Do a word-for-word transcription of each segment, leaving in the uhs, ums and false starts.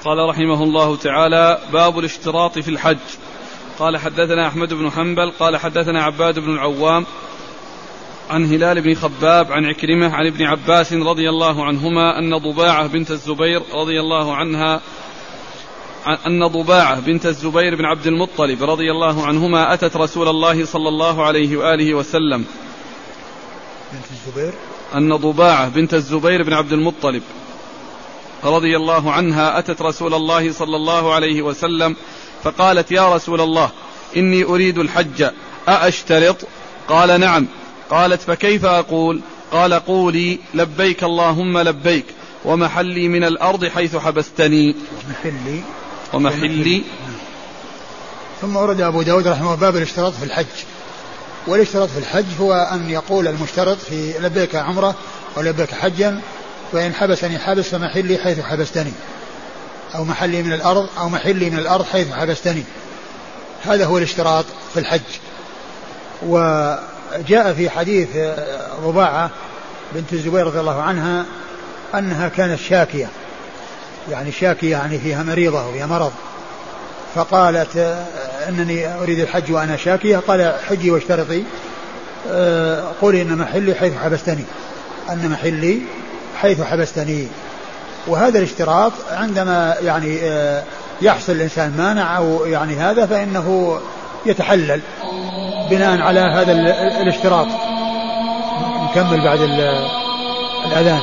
قال رحمه الله تعالى: باب الاشتراط في الحج. قال حدثنا أحمد بن حنبل قال حدثنا عباد بن العوام عن هلال بن خباب عن عكرمة عن ابن عباس رضي الله عنهما أن ضباعة بنت الزبير رضي الله عنها أن ضباعة بنت الزبير بن عبد المطلب رضي الله عنهما أتت رسول الله صلى الله عليه وآله وسلم. بنت الزبير أن ضباعة بنت الزبير بن عبد المطلب رضي الله عنها أتت رسول الله صلى الله عليه وسلم فقالت: يا رسول الله، إني أريد الحج أأشترط؟ قال: نعم. قالت: فكيف أقول؟ قال: قولي: لبيك اللهم لبيك، ومحلي من الأرض حيث حبستني. محلي ومحلي. ثم ورد أبو داود رحمه الله باب الاشتراط في الحج. والاشتراط في الحج هو أن يقول المشترط في لبيك عمرة ولبيك حجا، وإن حبسني حابس فمحلي حيث حبستني، أو محلي من الأرض أو محلي من الأرض حيث حبستني. هذا هو الاشتراط في الحج. وجاء في حديث ضباعة بنت الزبير رضي الله عنها أنها كانت شاكية، يعني شاكية يعني فيها مريضة وفيها مرض، فقالت: أنني أريد الحج وأنا شاكية. قال: حجي واشترطي. قولي إن محلي حيث حبستني، أن محلي حيث حبستني. وهذا الاشتراط عندما يعني يحصل الإنسان مانع أو يعني هذا فإنه يتحلل بناء على هذا الاشتراط. نكمل بعد الأذان.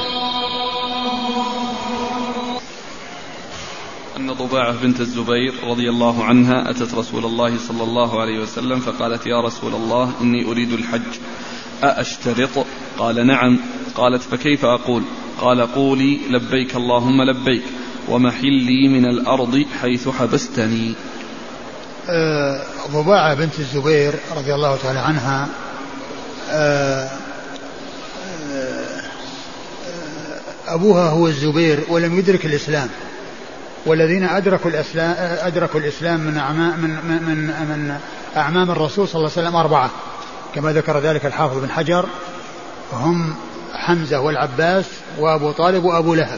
أن ضباعة بنت الزبير رضي الله عنها أتت رسول الله صلى الله عليه وسلم فقالت: يا رسول الله، إني أريد الحج أأشترط؟ قال: نعم. قالت: فكيف أقول؟ قال: قولي: لبيك اللهم لبيك، ومحلي من الأرض حيث حبستني. أه ضباعة بنت الزبير رضي الله تعالى عنها أه أبوها هو الزبير ولم يدرك الإسلام، والذين أدركوا الإسلام, أدركوا الإسلام من, أعمام من, من, من أعمام الرسول صلى الله عليه وسلم أربعة، كما ذكر ذلك الحافظ بن حجر، هم حمزة والعباس وأبو طالب وأبو لهب،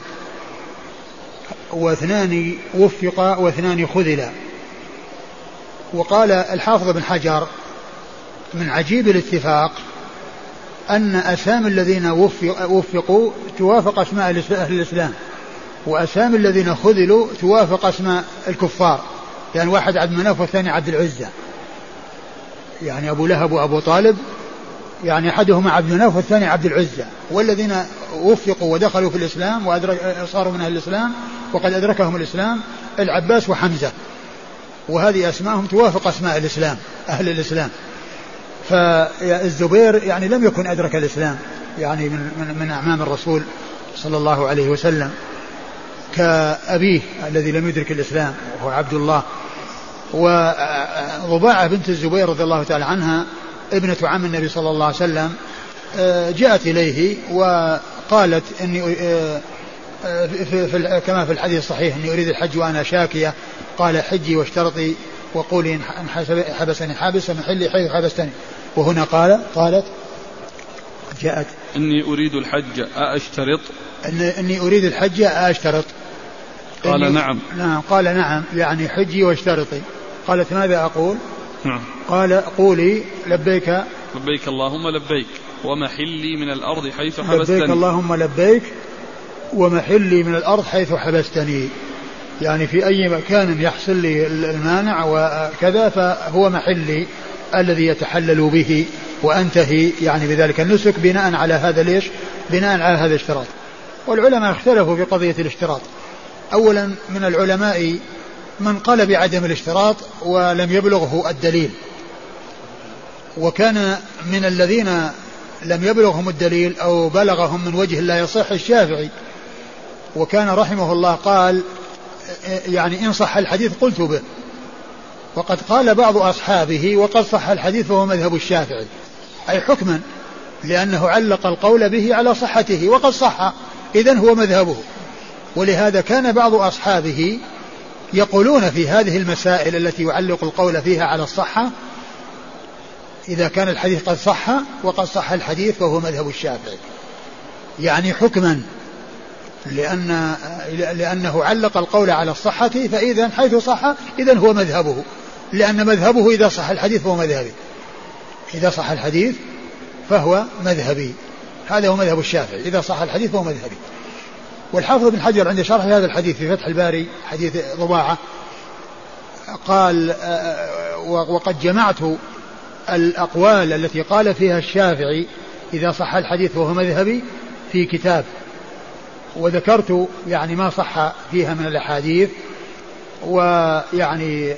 واثنان وفقا واثنان خذلا. وقال الحافظ بن حجر: من عجيب الاتفاق أن أسامي الذين وفقوا توافق أسماء أهل الإسلام، وأسامي الذين خذلوا توافق أسماء الكفار، يعني واحد عبد مناف والثاني عبد العزة، يعني أبو لهب وأبو طالب يعني أحدهما عبد مناف والثاني عبد العزة. والذين وفقوا ودخلوا في الإسلام وصاروا من أهل الإسلام وقد أدركهم الإسلام العباس وحمزة، وهذه أسماءهم توافق أسماء الإسلام أهل الإسلام. فالزبير يعني لم يكن أدرك الإسلام يعني من, من, من أعمام الرسول صلى الله عليه وسلم كأبيه الذي لم يدرك الإسلام وهو عبد الله. وضباعة بنت الزبير رضي الله تعالى عنها ابنة عم النبي صلى الله عليه وسلم جاءت إليه وقالت: إني في في كما في الحديث الصحيح إني أريد الحج وأنا شاكية. قال: حجي واشترطي، وقولي إن حبسني حابس فمحلي حيث حبستني. وهنا قال قالت جاءت: إني أريد الحج أأشترط؟ إن إني أريد الحج أأشترط. قال: نعم. نعم. قال: نعم، يعني حجي واشترطي. قالت: ماذا أقول؟ نعم. قال: قولي: لبيك لبيك اللهم لبيك، ومحلي من الأرض حيث حبستني. لبيك اللهم لبيك، ومحلي من الأرض حيث حبستني، يعني في أي مكان يحصل لي المانع وكذا فهو محلي الذي يتحلل به وأنتهي يعني بذلك النسك بناء على هذا ليش بناء على هذا الاشتراط. والعلماء اختلفوا في قضية الاشتراط. أولا من العلماء من قال بعدم الاشتراط ولم يبلغه الدليل، وكان من الذين لم يبلغهم الدليل أو بلغهم من وجه لا يصح الشافعي، وكان رحمه الله قال يعني إن صح الحديث قلت به. وقد قال بعض أصحابه وقد صح الحديث وهو مذهب الشافعي، أي حكما، لأنه علق القول به على صحته وقد صح، إذن هو مذهبه. ولهذا كان بعض أصحابه يقولون في هذه المسائل التي يعلق القول فيها على الصحة: إذا كان الحديث قد صح وقد صح الحديث فهو مذهب الشافعي، يعني حكما. لأن لأنه علق القول على الصحة، فإذا حيث صح إذن هو مذهبه، لأن مذهبه إذا صح الحديث فهو مذهبي، إذا صح الحديث فهو مذهبي، هذا هو مذهب الشافعي، إذا صح الحديث فهو مذهبي. والحافظ بن حجر عند شرح هذا الحديث في فتح الباري حديث ضباعة قال وقد جمعت الأقوال التي قال فيها الشافعي إذا صح الحديث فهو مذهبي في كتاب، وذكرت يعني ما صح فيها من الأحاديث، ويعني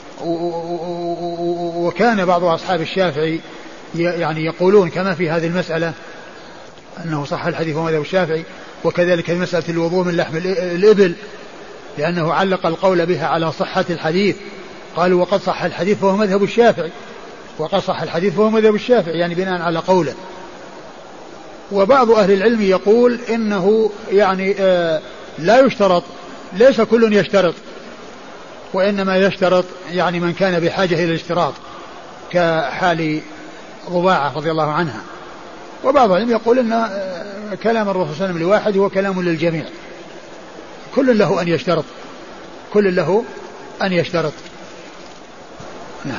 وكان بعض أصحاب الشافعي يعني يقولون كما في هذه المسألة أنه صح الحديث ومذهب الشافعي، وكذلك في مسألة الوضوء من لحم الإبل لأنه علق القول بها على صحة الحديث، قالوا وقد صح الحديث فهو مذهب الشافعي، وقد صح الحديث فهو مذهب الشافعي يعني بناء على قوله. وبعض أهل العلم يقول إنه يعني آه لا يشترط، ليس كل يشترط، وإنما يشترط يعني من كان بحاجة إلى الاشتراط كحال ضباعة رضي الله عنها. وبعض العلم يقول إن كلام الرسول صلى الله عليه وسلم لواحد هو كلام للجميع، كل له أن يشترط، كل له أن يشترط. نعم.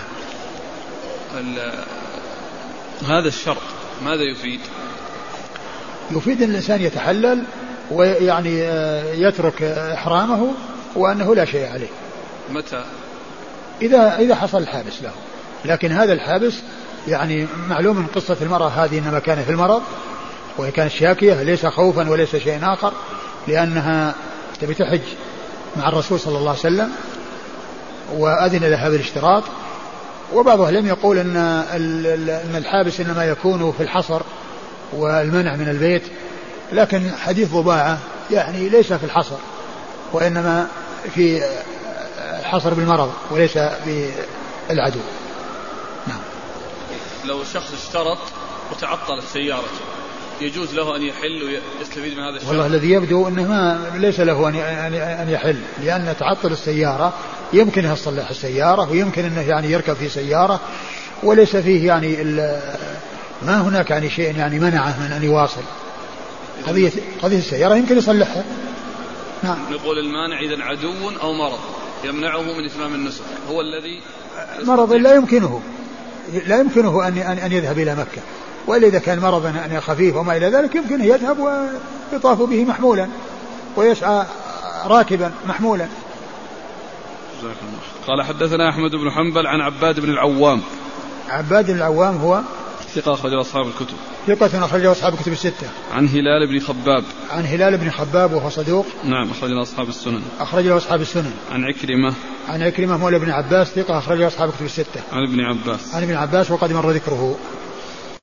هذا الشرط ماذا يفيد؟ يفيد أن الإنسان يتحلل ويعني يترك إحرامه وأنه لا شيء عليه. متى؟ إذا إذا حصل الحابس له، لكن هذا الحابس يعني معلوم من قصة المرأة هذه إنما كان في المرض وهي كانت شاكية ليس خوفا وليس شيء آخر، لأنها تبي تحج مع الرسول صلى الله عليه وسلم وأذن لها بالاشتراط. وبعض أهل العلم يقول أن أن الحابس إنما يكون في الحصر والمنع من البيت، لكن حديث ضباعة يعني ليس في الحصر وإنما في الحصر بالمرض وليس بالعدو. نعم. لو شخص اشترط وتعطلت سيارته يجوز له أن يحل ويستفيد من هذا الشرط؟ والله الذي يبدو أنه ما ليس له أن يحل، لأن تعطل السيارة يمكن أن يصلح السيارة ويمكن أنه يعني يركب في سيارة وليس فيه يعني ما هناك يعني شيء يعني منعه من أن يواصل. قضية قضية السيارة يمكن يصلحها. نعم. نقول المانع إذا عدو أو مرض يمنعه من إتمام النسك هو الذي مرض لا يمكنه لا يمكنه أن أن يذهب إلى مكة، وإلا إذا كان مرضا أن خفيف وما إلى ذلك يمكن يذهب ويطاف به محمولا ويسعى راكبا محمولا. قال حدثنا أحمد بن حنبل عن عباد بن العوام. عباد بن العوام هو ثقة أخرجه أصحاب الكتب. ثقة أخرجه أصحاب الكتب الستة. عن هلال بن خباب. عن هلال بن خباب وهو صدوق. نعم أخرجه أصحاب السنن. أخرجه أصحاب السنن. عن عكرمة. عن عكرمة مولى ابن عباس ثقة أخرجه أصحاب الكتب الستة. عن ابن عباس. عن ابن عباس وقد مر ذكره.